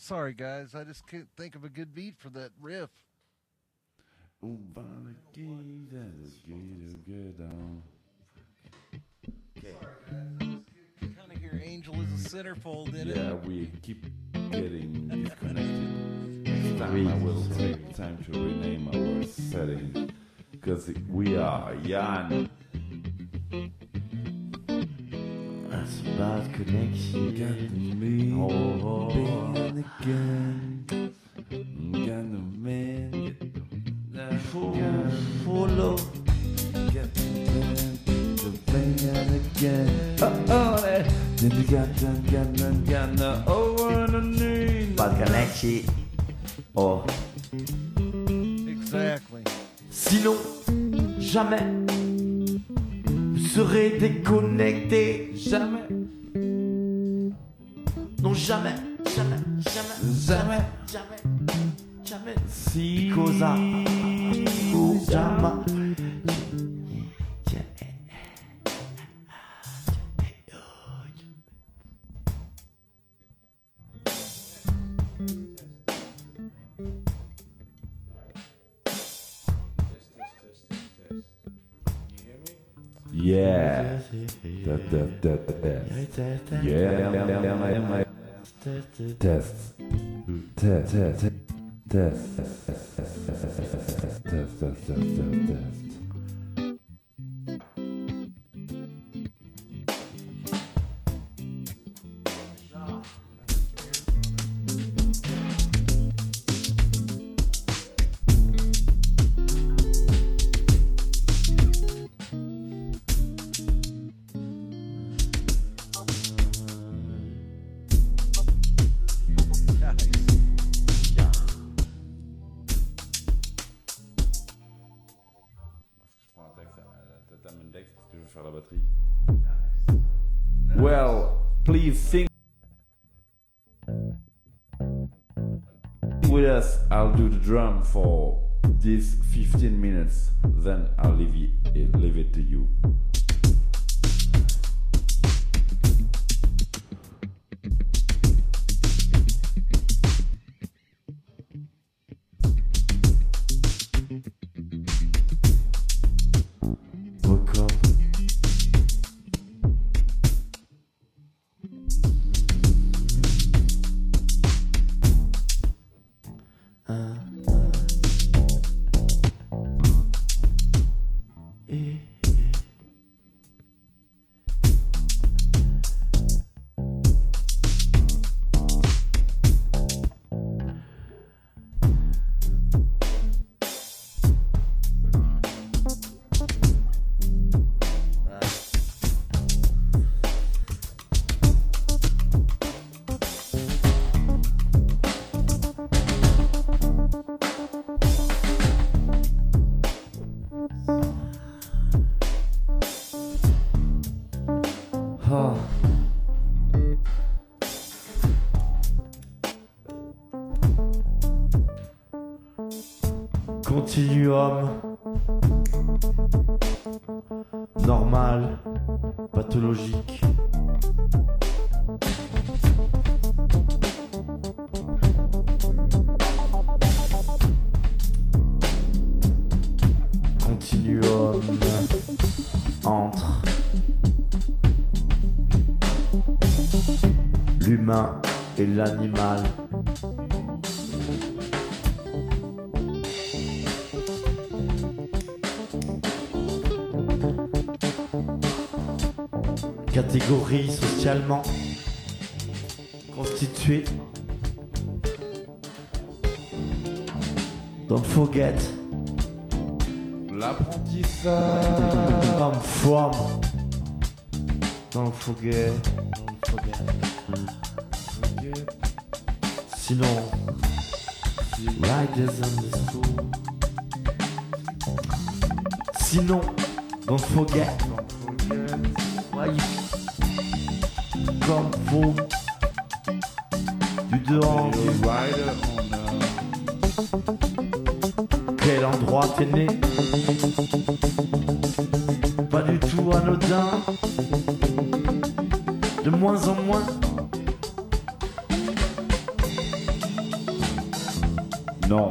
Sorry, guys. I just can't think of a good beat for that riff. Kind of hear Angel as a centerfold in it. Yeah, we keep getting disconnected. Next time I will take time to rename our setting because we are young. That's a bad connection. Got me Oh, again. Got the man. follow. Get the band again. Then you got the over the knee. Bad connection. Oh. Exactly. Sinon, jamais vous serez déconnecté. Jamais. Non, jamais. Jamais. Jamais. Jamais. Jamais. Jamais. Si Cosa. Jamais. Yeah. Yeah. Test. Well, please sing with us. I'll do the drum for these 15 minutes, then I'll leave it to you. Continuum. Normal. Pathologique. Continuum. Entre l'humain et l'animal. Catégorie socialement constituée. Don't forget. L'apprentissage. Don't form. Don't forget. Don't forget. Sinon, riders on the school. Sinon, don't forget. Why you come for du dehors du Rider quel endroit t'es né? Pas du tout anodin. De moins en moins. Non.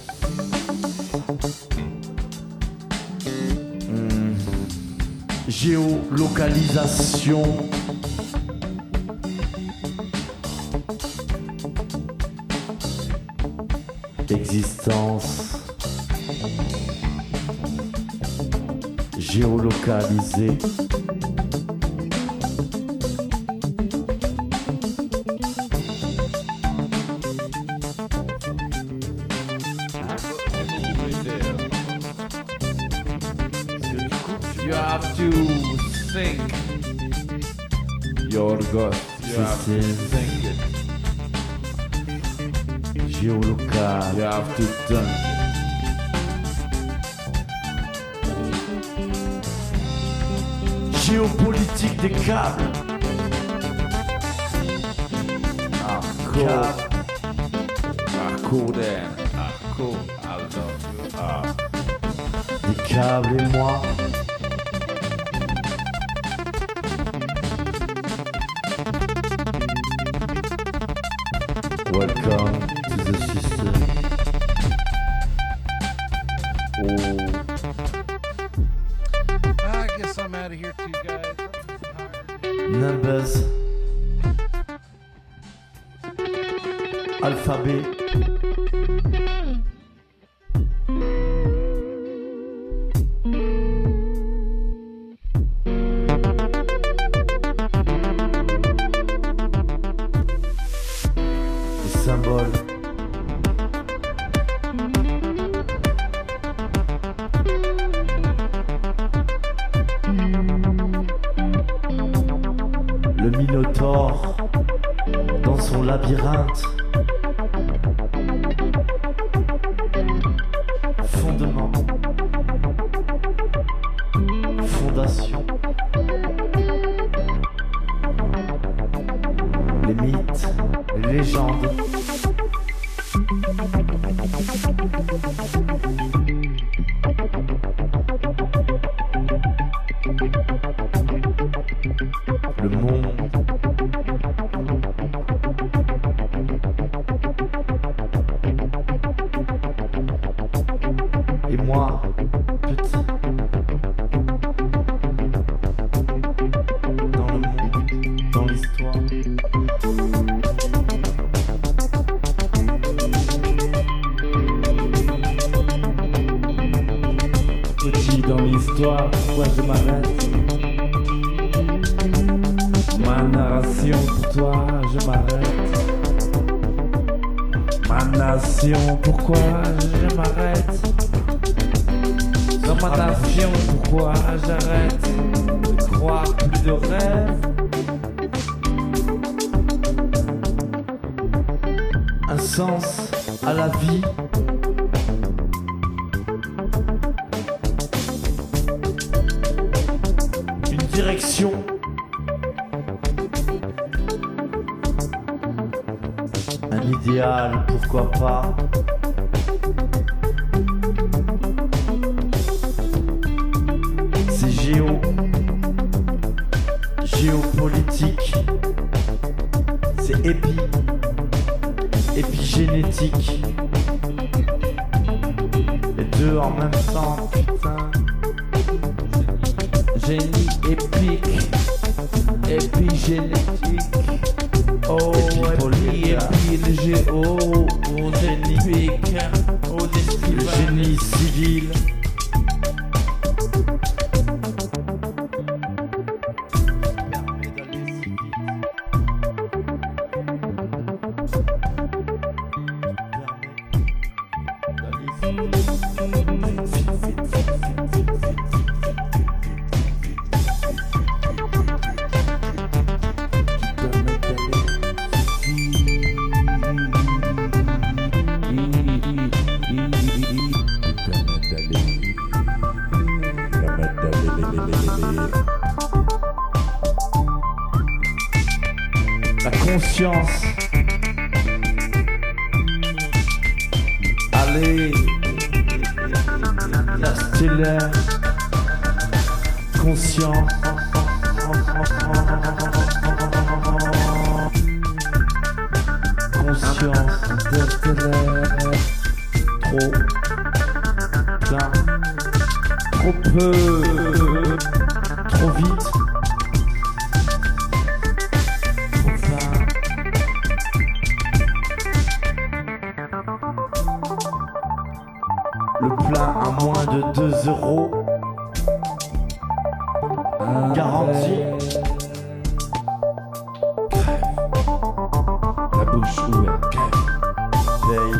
Géolocalisation. Existence. Géolocalisée. You have to think your ghost. You have to think it. Géolocal. You have to think. Géopolitique des câbles. Arco. Arco then. Arco. I love you. Des câbles et moi. Welcome to the system. Oh, I guess I'm out of here too, guys. I'm tired. numbers. Alphabet. Les symboles. Le Minotaure dans son labyrinthe. Fondement. Fondation. Les mythes, les légendes. Le monde. Et moi, petit. Dans le monde, dans l'histoire. Petit dans l'histoire, pourquoi je m'arrête? Ma narration pour toi, je m'arrête. Ma nation, pourquoi je m'arrête? Dans ma nation, pourquoi j'arrête de croire plus de rêves? Un sens à la vie. Une direction. Un idéal, pourquoi pas? C'est géopolitique. C'est épigénétique. Les deux en même temps, putain. Génie épique, épigénétique. Oh, épi, le géo, au génie épique, le génie civil. La conscience. Allez, la stellaire. Conscience. Conscience interstellaire. trop plein, trop peu, trop vite, trop plein. Le plein à moins de 2 euros. Garantie. La bouche ouverte. Paye.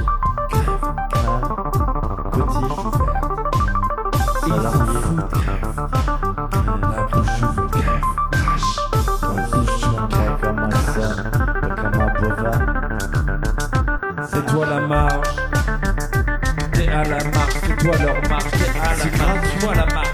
Cotise ouverte. Salarié. La bouche ouverte. Crève comme un son, comme un bovin. C'est toi la marche. T'es à la marche, c'est toi leur marche. T'es à la marche, c'est toi la marche.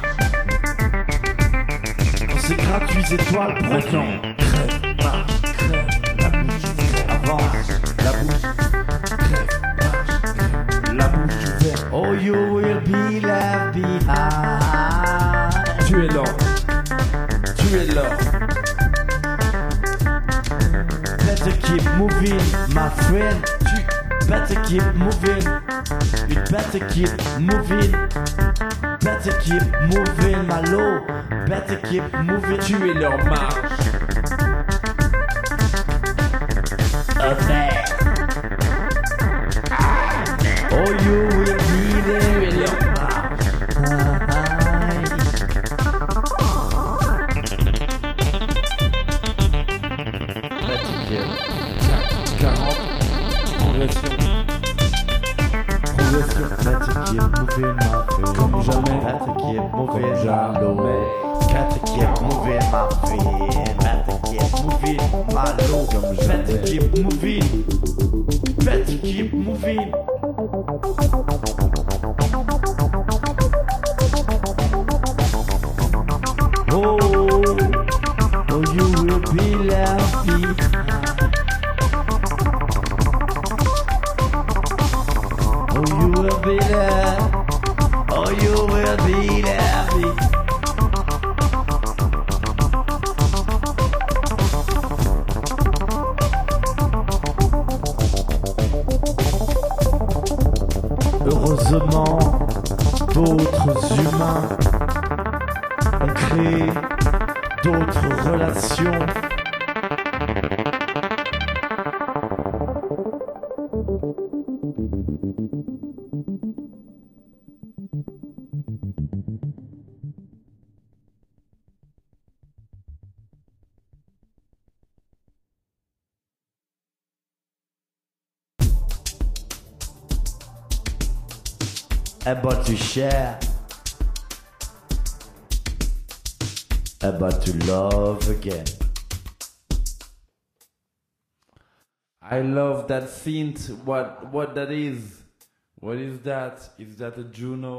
C'est gratuit, c'est toi le breton. Crève, marche, crève, la bouche ouverte. Avance, la bouche, crève, marche, crève, la bouche ouverte. Oh, you will be left behind. Tu es l'or. Tu es l'or. Better keep moving, my friend. Better keep moving. You better keep moving. Better keep moving, my low. Better keep moving. Tu es leur marche. Oh, you will be there in your comme jamais, better keep moving, my low. Better keep moving, my friend. Better keep moving, my low. Better keep moving. Better keep moving. Oh, you will be left behind. Oh, you will be left. Oh, you will be left behind. Heureusement, d'autres humains ont créé d'autres relations. Eh ben tu share. Eh ben tu love again. I love that synth. What that is? What is that? Is that a Juno?